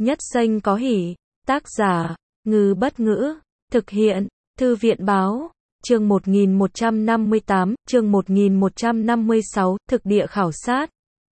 Nhất xanh có hỉ. Tác giả, Ngư Bất Ngữ. Thực hiện, Thư viện Báo. Chương 1158, chương 1156, thực địa khảo sát.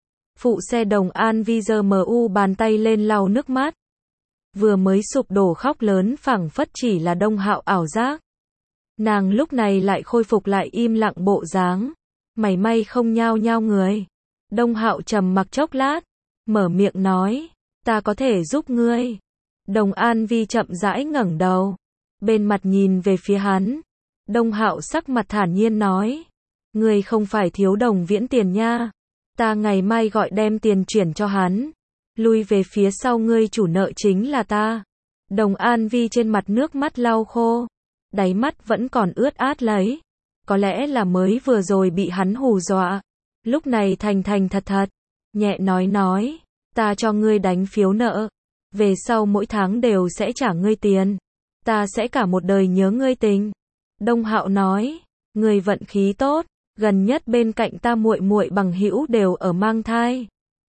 Phụ xe Đồng An Vi giơ MU bàn tay lên lau nước mắt. Vừa mới sụp đổ khóc lớn phảng phất chỉ là Đông Hạo ảo giác. Nàng lúc này lại khôi phục lại im lặng bộ dáng, mảy may không nhao nhao người. Đông Hạo trầm mặc chốc lát, mở miệng nói, ta có thể giúp ngươi. Đồng An Vi chậm rãi ngẩng đầu, bên mặt nhìn về phía hắn. Đông Hạo sắc mặt thản nhiên nói, ngươi không phải thiếu Đồng Viễn tiền nha, ta ngày mai gọi đem tiền chuyển cho hắn. Lui về phía sau, ngươi chủ nợ chính là ta. Đồng An Vi trên mặt nước mắt lau khô, đáy mắt vẫn còn ướt át lấy. Có lẽ là mới vừa rồi bị hắn hù dọa, lúc này thành thành thật thật, nhẹ nói, ta cho ngươi đánh phiếu nợ, về sau mỗi tháng đều sẽ trả ngươi tiền, ta sẽ cả một đời nhớ ngươi tình. Đông Hạo nói, ngươi vận khí tốt, gần nhất bên cạnh ta muội muội bằng hữu đều ở mang thai,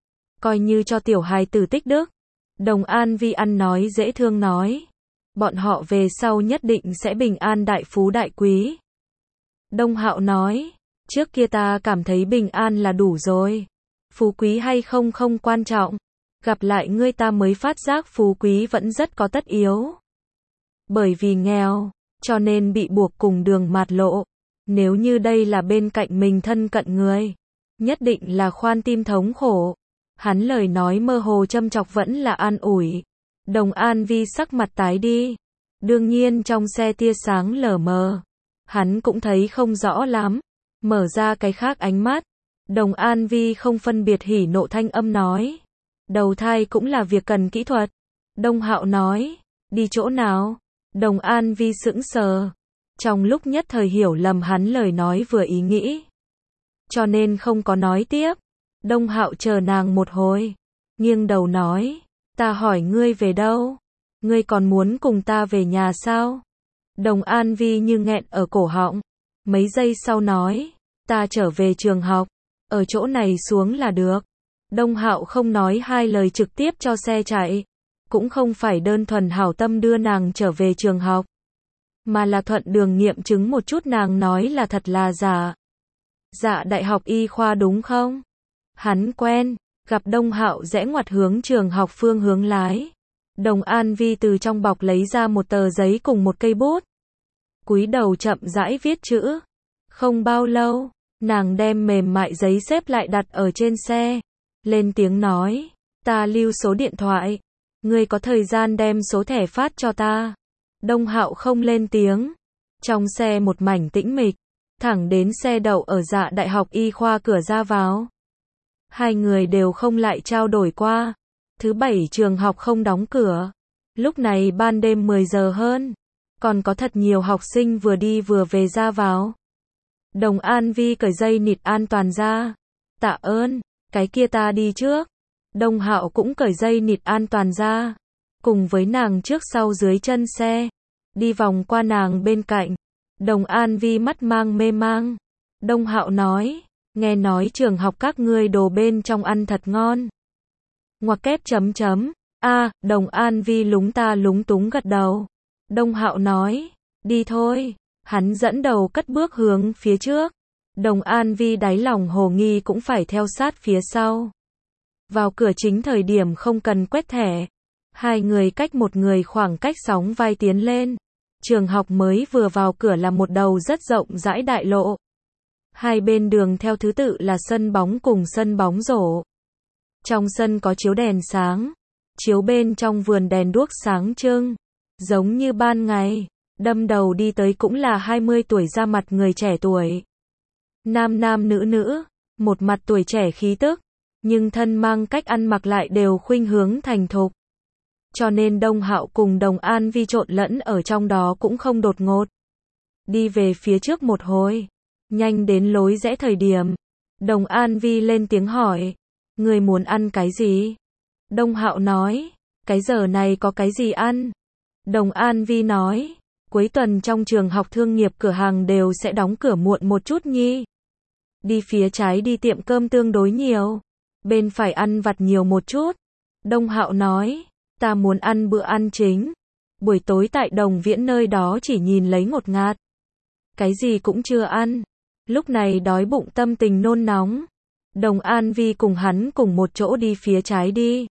coi như cho tiểu hài tử tích đức. Đồng An Vi ăn nói dễ thương nói, bọn họ về sau nhất định sẽ bình an đại phú đại quý. Đông Hạo nói, trước kia ta cảm thấy bình an là đủ rồi, phú quý hay không không quan trọng, gặp lại ngươi ta mới phát giác phú quý vẫn rất có tất yếu. Bởi vì nghèo, cho nên bị buộc cùng đường mạt lộ. Nếu như đây là bên cạnh mình thân cận người, nhất định là khoan tim thống khổ. Hắn lời nói mơ hồ châm chọc vẫn là an ủi. Đồng An Vi sắc mặt tái đi. Đương nhiên trong xe tia sáng lờ mờ, hắn cũng thấy không rõ lắm. Mở ra cái khác ánh mắt, Đồng An Vi không phân biệt hỉ nộ thanh âm nói, đầu thai cũng là việc cần kỹ thuật. Đông Hạo nói, đi chỗ nào? Đồng An Vi sững sờ, trong lúc nhất thời hiểu lầm hắn lời nói vừa ý nghĩ, cho nên không có nói tiếp. Đông Hạo chờ nàng một hồi, nghiêng đầu nói, ta hỏi ngươi về đâu? Ngươi còn muốn cùng ta về nhà sao? Đồng An Vi như nghẹn ở cổ họng, mấy giây sau nói, ta trở về trường học, ở chỗ này xuống là được. Đông Hạo không nói hai lời trực tiếp cho xe chạy, cũng không phải đơn thuần hảo tâm đưa nàng trở về trường học, mà là thuận đường nghiệm chứng một chút nàng nói là thật là giả. Dạ đại học y khoa đúng không? Hắn quen, gặp Đông Hạo rẽ ngoặt hướng trường học phương hướng lái. Đồng An Vi từ trong bọc lấy ra một tờ giấy cùng một cây bút, cúi đầu chậm rãi viết chữ. Không bao lâu, nàng đem mềm mại giấy xếp lại đặt ở trên xe, lên tiếng nói, ta lưu số điện thoại, ngươi có thời gian đem số thẻ phát cho ta. Đông Hạo không lên tiếng, trong xe một mảnh tĩnh mịch, thẳng đến xe đậu ở Dạ đại học y khoa cửa ra vào. Hai người đều không lại trao đổi qua. Thứ bảy trường học không đóng cửa, lúc này ban đêm 10 giờ hơn, còn có thật nhiều học sinh vừa đi vừa về ra vào. Đồng An Vi cởi dây nịt an toàn ra, tạ ơn, cái kia ta đi trước. Đông Hạo cũng cởi dây nịt an toàn ra, cùng với nàng trước sau dưới chân xe, đi vòng qua nàng bên cạnh. Đồng An Vi mắt mang mê mang. Đông Hạo nói, nghe nói trường học các ngươi đồ bên trong ăn thật ngon. Ngoặc kép chấm chấm. Đồng An Vi lúng ta lúng túng gật đầu. Đông Hạo nói, đi thôi. Hắn dẫn đầu cất bước hướng phía trước. Đồng An Vi đáy lòng hồ nghi cũng phải theo sát phía sau. Vào cửa chính thời điểm không cần quét thẻ. Hai người cách một người khoảng cách sóng vai tiến lên. Trường học mới vừa vào cửa là một đầu rất rộng rãi đại lộ. Hai bên đường theo thứ tự là sân bóng cùng sân bóng rổ. Trong sân có chiếu đèn sáng, chiếu bên trong vườn đèn đuốc sáng trưng, giống như ban ngày. Đâm đầu đi tới cũng là 20 tuổi ra mặt người trẻ tuổi. Nam nam nữ nữ, một mặt tuổi trẻ khí tức, nhưng thân mang cách ăn mặc lại đều khuynh hướng thành thục. Cho nên Đông Hạo cùng Đồng An Vi trộn lẫn ở trong đó cũng không đột ngột. Đi về phía trước một hồi, nhanh đến lối rẽ thời điểm, Đồng An Vi lên tiếng hỏi, người muốn ăn cái gì? Đông Hạo nói, cái giờ này có cái gì ăn? Đồng An Vi nói, cuối tuần trong trường học thương nghiệp cửa hàng đều sẽ đóng cửa muộn một chút nhi. Đi phía trái đi tiệm cơm tương đối nhiều, bên phải ăn vặt nhiều một chút. Đông Hạo nói, ta muốn ăn bữa ăn chính. Buổi tối tại Đồng Viễn nơi đó chỉ nhìn lấy ngột ngạt. Cái gì cũng chưa ăn. Lúc này đói bụng tâm tình nôn nóng. Đồng An Vi cùng hắn cùng một chỗ đi phía trái đi.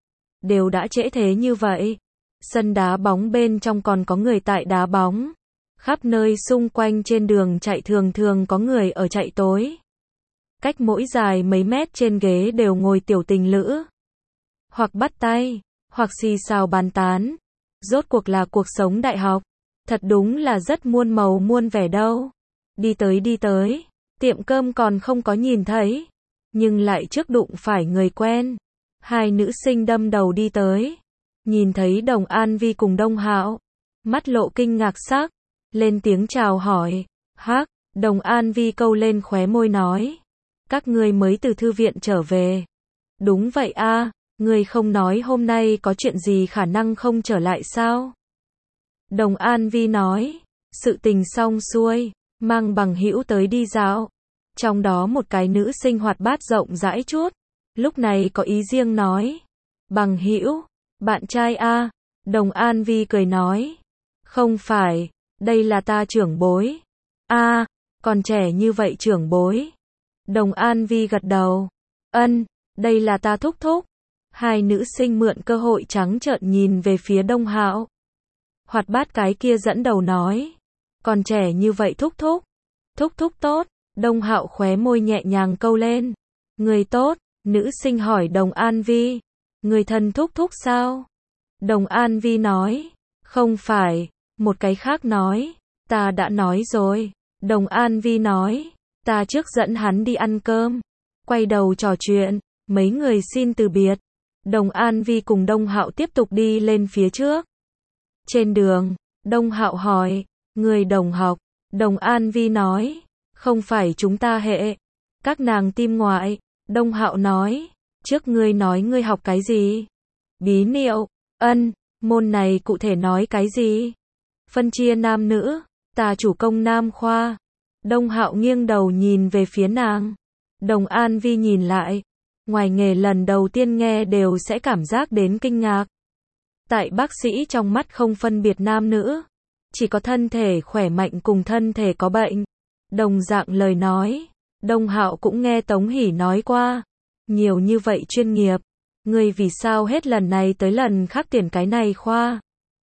Đều đã trễ thế như vậy. Sân đá bóng bên trong còn có người tại đá bóng. Khắp nơi xung quanh trên đường chạy thường thường có người ở chạy tối. Cách mỗi dài mấy mét trên ghế đều ngồi tiểu tình lữ. Hoặc bắt tay, hoặc xì xào bàn tán. Rốt cuộc là cuộc sống đại học. Thật đúng là rất muôn màu muôn vẻ đâu. Đi tới, tiệm cơm còn không có nhìn thấy. Nhưng lại trước đụng phải người quen. Hai nữ sinh đâm đầu đi tới. Nhìn thấy Đồng An Vi cùng Đông Hạo. Mắt lộ kinh ngạc sắc. Lên tiếng chào hỏi. Hắc, Đồng An Vi câu lên khóe môi nói. Các ngươi mới từ thư viện trở về. Đúng vậy a, ngươi không nói hôm nay có chuyện gì khả năng không trở lại sao? Đồng An Vi nói. Sự tình xong xuôi, mang bằng hữu tới đi dạo. Trong đó một cái nữ sinh hoạt bát rộng rãi chút. Lúc này có ý riêng nói. Bằng hữu, bạn trai a. Đồng An Vi cười nói. Không phải, đây là ta trưởng bối. A, còn trẻ như vậy trưởng bối. Đồng An Vi gật đầu. Ân, đây là ta thúc thúc. Hai nữ sinh mượn cơ hội trắng trợn nhìn về phía Đông Hạo. Hoạt bát cái kia dẫn đầu nói. Còn trẻ như vậy thúc thúc. Thúc thúc tốt. Đông Hạo khóe môi nhẹ nhàng câu lên. Người tốt. Nữ sinh hỏi Đồng An Vi. Người thân thúc thúc sao? Đồng An Vi nói. Không phải. Một cái khác nói. Ta đã nói rồi. Đồng An Vi nói. Ta trước dẫn hắn đi ăn cơm. Quay đầu trò chuyện. Mấy người xin từ biệt. Đồng An Vi cùng Đông Hạo tiếp tục đi lên phía trước. Trên đường, Đông Hạo hỏi. Người đồng học. Đồng An Vi nói. Không phải chúng ta hệ. Các nàng tim ngoại. Đông Hạo nói. Trước ngươi nói ngươi học cái gì? Bí niệu. Ân, môn này cụ thể nói cái gì? Phân chia nam nữ. Ta chủ công nam khoa. Đông Hạo nghiêng đầu nhìn về phía nàng. Đồng An Vi nhìn lại. Ngoài nghề lần đầu tiên nghe đều sẽ cảm giác đến kinh ngạc. Tại bác sĩ trong mắt không phân biệt nam nữ. Chỉ có thân thể khỏe mạnh cùng thân thể có bệnh. Đồng dạng lời nói. Đông Hạo cũng nghe Tống Hỷ nói qua. Nhiều như vậy chuyên nghiệp. Ngươi vì sao hết lần này tới lần khác tuyển cái này khoa?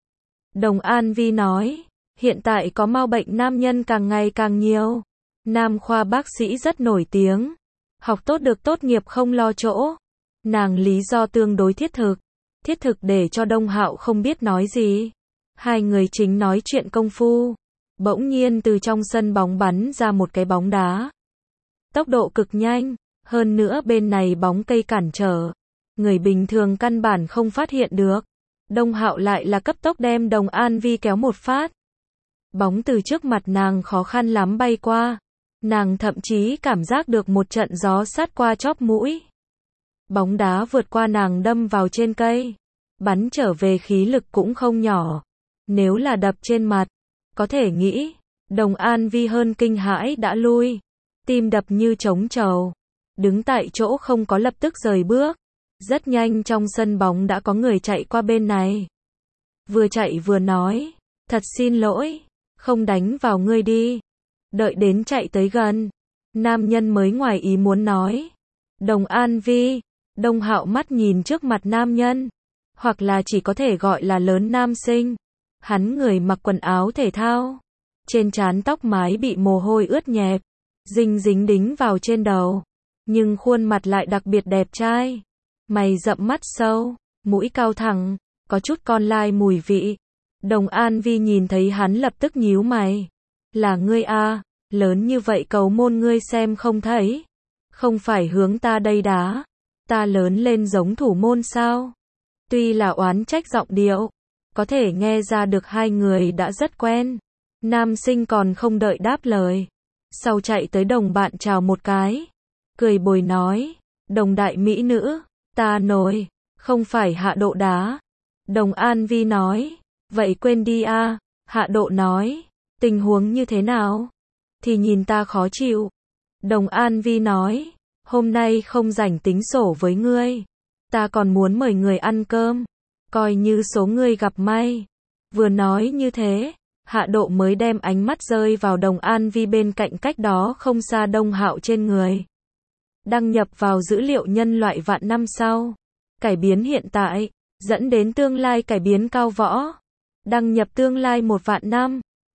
Đồng An Vi nói. Hiện tại có mau bệnh nam nhân càng ngày càng nhiều. Nam khoa bác sĩ rất nổi tiếng. Học tốt được tốt nghiệp không lo chỗ. Nàng lý do tương đối thiết thực. Thiết thực để cho Đông Hạo không biết nói gì. Hai người chính nói chuyện công phu. Bỗng nhiên từ trong sân bóng bắn ra một cái bóng đá. Tốc độ cực nhanh. Hơn nữa bên này bóng cây cản trở. Người bình thường căn bản không phát hiện được. Đông Hạo lại là cấp tốc đem Đồng An Vi kéo một phát. Bóng từ trước mặt nàng khó khăn lắm bay qua. Nàng thậm chí cảm giác được một trận gió sát qua chóp mũi. Bóng đá vượt qua nàng đâm vào trên cây. Bắn trở về khí lực cũng không nhỏ. Nếu là đập trên mặt, có thể nghĩ, Đồng An Vi hơn kinh hãi đã lui. Tim đập như trống trầu. Đứng tại chỗ không có lập tức rời bước. Rất nhanh trong sân bóng đã có người chạy qua bên này. Vừa chạy vừa nói, thật xin lỗi, không đánh vào ngươi đi. Đợi đến chạy tới gần, nam nhân mới ngoài ý muốn nói. Đồng An Vi. Đông Hạo mắt nhìn trước mặt nam nhân. Hoặc là chỉ có thể gọi là lớn nam sinh. Hắn người mặc quần áo thể thao. Trên trán tóc mái bị mồ hôi ướt nhẹp. Dính đính vào trên đầu. Nhưng khuôn mặt lại đặc biệt đẹp trai. Mày rậm mắt sâu. Mũi cao thẳng. Có chút con lai mùi vị. Đồng An Vi nhìn thấy hắn lập tức nhíu mày. Là ngươi a, lớn như vậy cầu môn ngươi xem không thấy. Không phải hướng ta đây đá. Ta lớn lên giống thủ môn sao? Tuy là oán trách giọng điệu. Có thể nghe ra được hai người đã rất quen. Nam sinh còn không đợi đáp lời. Sau chạy tới đồng bạn chào một cái. Cười bồi nói. Đồng đại mỹ nữ. Ta nổi. Không phải Hạ Độ đá. Đồng An Vi nói. Vậy quên đi a. Hạ Độ nói. Tình huống như thế nào? Thì nhìn ta khó chịu. Đồng An Vi nói. Hôm nay không rảnh tính sổ với ngươi. Ta còn muốn mời người ăn cơm. Coi như số ngươi gặp may. Vừa nói như thế, Hạ Độ mới đem ánh mắt rơi vào Đồng An Vi bên cạnh cách đó không xa Đông Hạo trên người. Đăng nhập vào dữ liệu nhân loại vạn năm sau. Cải biến hiện tại, dẫn đến tương lai cải biến cao võ. Đăng nhập tương lai 1 vạn năm.